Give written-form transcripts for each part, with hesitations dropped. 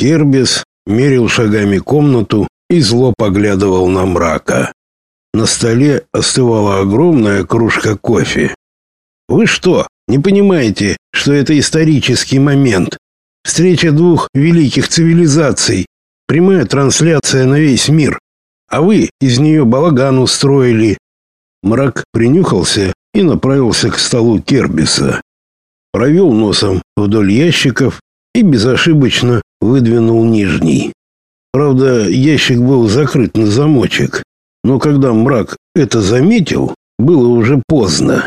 Кербис мерил шагами комнату и зло поглядывал на Мрака. На столе остывала огромная кружка кофе. «Вы что, не понимаете, что это исторический момент? Встреча двух великих цивилизаций, прямая трансляция на весь мир, а вы из нее балаган устроили». Мрак принюхался и направился к столу Кербиса. Провел носом вдоль ящиков и безошибочно выдвинул нижний. Правда, ящик был закрыт на замочек, но когда Мрак это заметил, было уже поздно.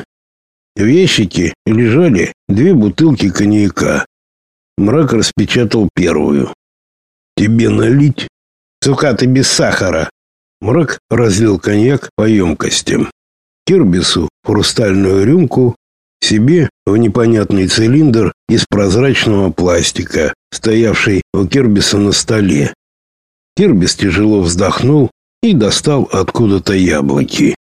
В ящике лежали 2 бутылки коньяка. Мрак распечатал первую. «Тебе налить?» «Цукаты без сахара». Мрак разлил коньяк по емкостям. Кербису в хрустальную рюмку, себе в непонятный цилиндр из прозрачного пластика, стоявший у Кербиса на столе. Кербис тяжело вздохнул и достал откуда-то яблоки.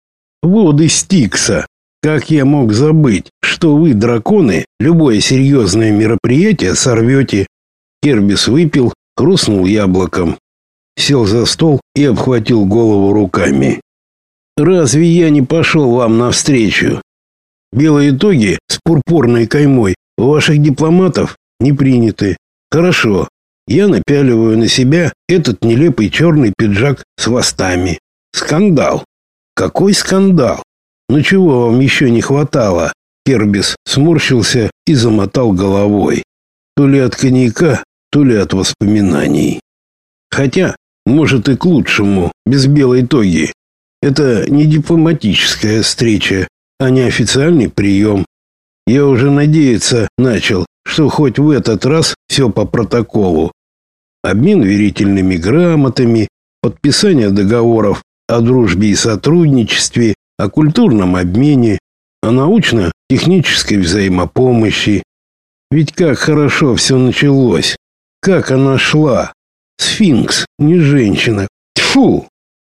«Воды Стикса! Как я мог забыть, что вы, драконы, любое серьезное мероприятие сорвете?» Кербис выпил, хрустнул яблоком, сел за стол и обхватил голову руками. «Разве я не пошел вам навстречу? Белые тоги с пурпурной каймой у ваших дипломатов не приняты. Хорошо, я напяливаю на себя этот нелепый черный пиджак с хвостами. Скандал! Какой скандал! Ну чего вам еще не хватало?» Кербис сморщился и замотал головой. То ли от коньяка, то ли от воспоминаний. Хотя, может, и к лучшему, без белой тоги. Это не дипломатическая встреча, а не официальный прием. Я уже надеяться начал, что хоть в этот раз все по протоколу. Обмен верительными грамотами, подписание договоров о дружбе и сотрудничестве, о культурном обмене, о научно-технической взаимопомощи. Ведь как хорошо все началось. Как она шла. Сфинкс, не женщина. Тьфу!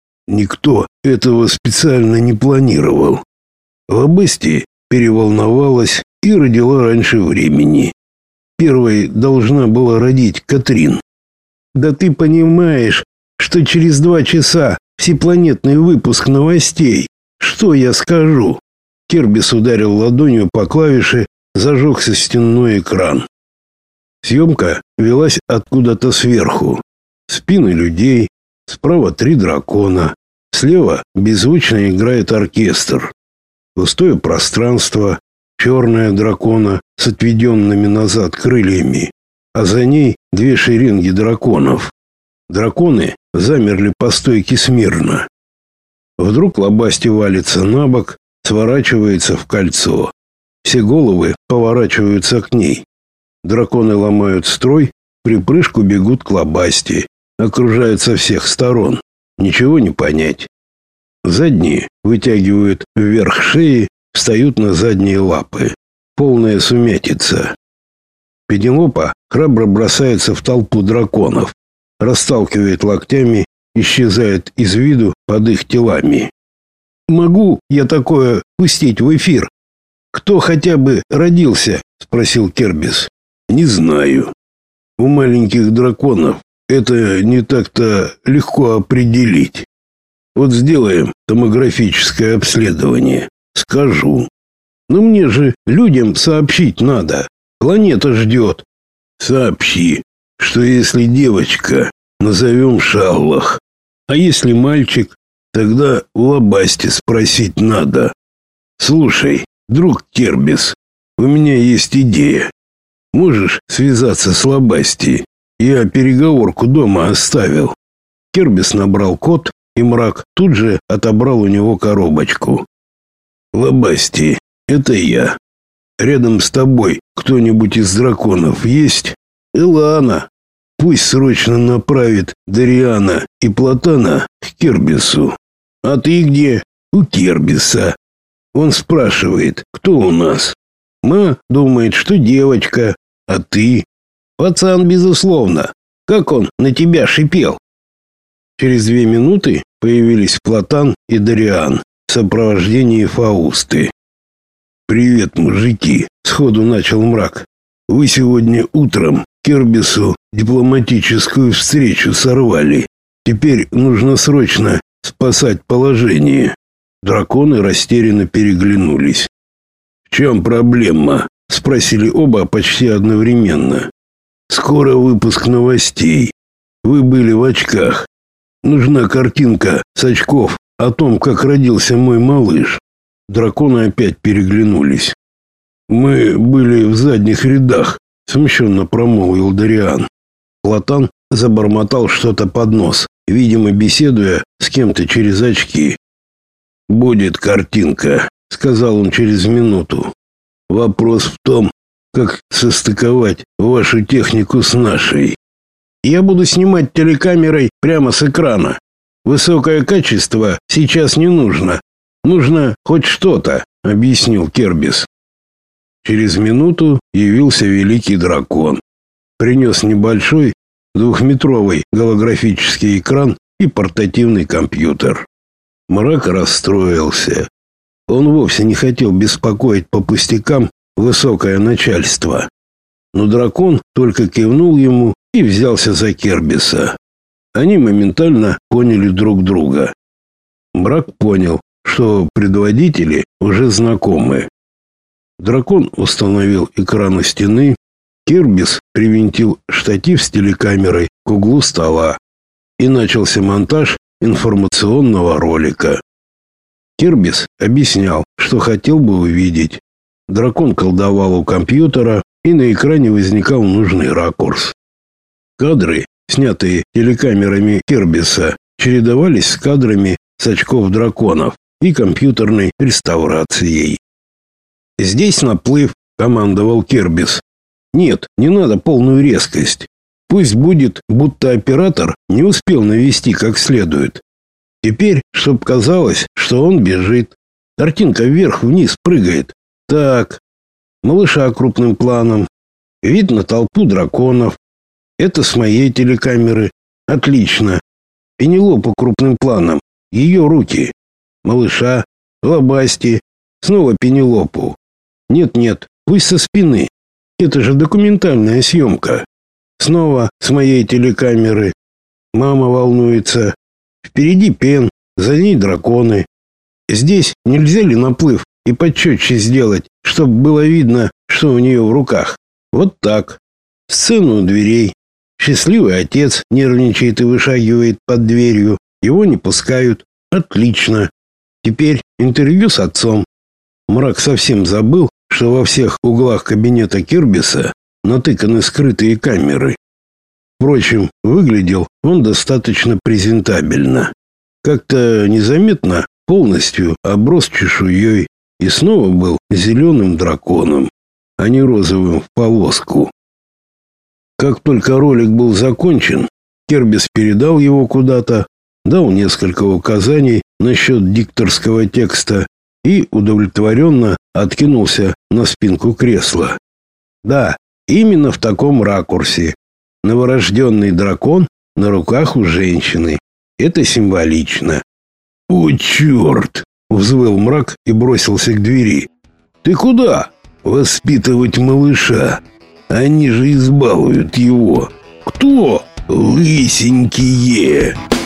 Никто этого специально не планировал. Лабести переволновалась и родила раньше времени. Первой должна была родить Катрин. Да ты понимаешь, что через 2 часа всепланетный выпуск новостей. Что я скажу? Кербис ударил ладонью по клавише, зажегся стенной экран. Съемка велась откуда-то сверху. Спины людей, справа 3 дракона, слева беззвучно играет оркестр. Пустое пространство, черная дракона с отведенными назад крыльями, а за ней 2 шеренги драконов. Драконы замерли по стойке смирно. Вдруг Лабасти валится на бок, сворачивается в кольцо. Все головы поворачиваются к ней. Драконы ломают строй, припрыжку бегут к Лабасти, окружают со всех сторон. Ничего не понять. Задние вытягивают вверх шеи, встают на задние лапы. Полная сумятица. Пенелопа храбро бросается в толпу драконов, расталкивает локтями, исчезает из виду под их телами. «Могу я такое пустить в эфир? Кто хотя бы родился?» — спросил Кербис. «Не знаю. У маленьких драконов это не так-то легко определить. Вот сделаем томографическое обследование. Скажу. Но мне же людям сообщить надо. Планета ждет». «Сообщи, что если девочка, назовем Шаллах, а если мальчик, тогда у Лабасти спросить надо. Слушай, друг Кербис, у меня есть идея. Можешь связаться с Лабасти? Я переговорку дома оставил». Кербис набрал код, и Мрак тут же отобрал у него коробочку. «Лабасти, это я. Рядом с тобой кто-нибудь из драконов есть? Элана. Пусть срочно направит Дариана и Платана к Кербису. А ты где?» «У Кербиса. Он спрашивает, кто у нас. Ма думает, что девочка, а ты?» «Пацан, безусловно. Как он на тебя шипел?» Через 2 минуты появились Платан и Дариан в сопровождении Фаусты. «Привет, мужики», — сходу начал Мрак. «Вы сегодня утром Кирбису дипломатическую встречу сорвали. Теперь нужно срочно спасать положение. Драконы растерянно переглянулись. «В чем проблема?» — спросили оба почти одновременно. «Скоро выпуск новостей. Вы были в очках. Нужна картинка с очков о том, как родился мой малыш». Драконы опять переглянулись. «Мы были в задних рядах», — смущенно промолвил Дариан. Платан забормотал что-то под нос, видимо, беседуя с кем-то через очки. «Будет картинка», — сказал он через минуту. «Вопрос в том, как состыковать вашу технику с нашей». «Я буду снимать телекамерой прямо с экрана. Высокое качество сейчас не нужно. Нужно хоть что-то», — объяснил Кербис. Через минуту явился великий дракон. Принес небольшой двухметровый голографический экран и портативный компьютер. Мрак расстроился. Он вовсе не хотел беспокоить по пустякам высокое начальство. Но дракон только кивнул ему и взялся за Кербиса. Они моментально поняли друг друга. Мрак понял, что предводители уже знакомы. Дракон установил экран у стены, Кербис привинтил штатив с телекамерой к углу стола, и начался монтаж информационного ролика. Кербис объяснял, что хотел бы увидеть. Дракон колдовал у компьютера, и на экране возникал нужный ракурс. Кадры, снятые телекамерами Кербиса, чередовались с кадрами с очков драконов и компьютерной реставрацией. «Здесь наплыв», — командовал Кербис. «Нет, не надо полную резкость. Пусть будет, будто оператор не успел навести как следует. Теперь, чтоб казалось, что он бежит. Картинка вверх-вниз прыгает. Так, малыша крупным планом. Видно толпу драконов. Это с моей телекамеры. Отлично. Пенелопу крупным планом. Ее руки. Малыша, лобасти. Снова Пенелопу. Нет, пусть со спины. Это же документальная съемка. Снова с моей телекамеры. Мама волнуется. Впереди Пен, за ней драконы. Здесь нельзя ли наплыв и почетче сделать, чтобы было видно, что у нее в руках? Вот так. Сцену у дверей. Счастливый отец нервничает и вышагивает под дверью. Его не пускают. Отлично. Теперь интервью с отцом. Мрак совсем забыл, что во всех углах кабинета Кербиса натыканы скрытые камеры. Впрочем, выглядел он достаточно презентабельно. Как-то незаметно полностью оброс чешуей и снова был зеленым драконом, а не розовым в полоску. Как только ролик был закончен, Кербис передал его куда-то, дал несколько указаний насчет дикторского текста и удовлетворенно откинулся на спинку кресла. Да, именно в таком ракурсе. Новорожденный дракон на руках у женщины. Это символично. «О, черт!» — взвыл Мрак и бросился к двери. «Ты куда?» «Воспитывать малыша. Они же избалуют его». «Кто?» «Лысенькие».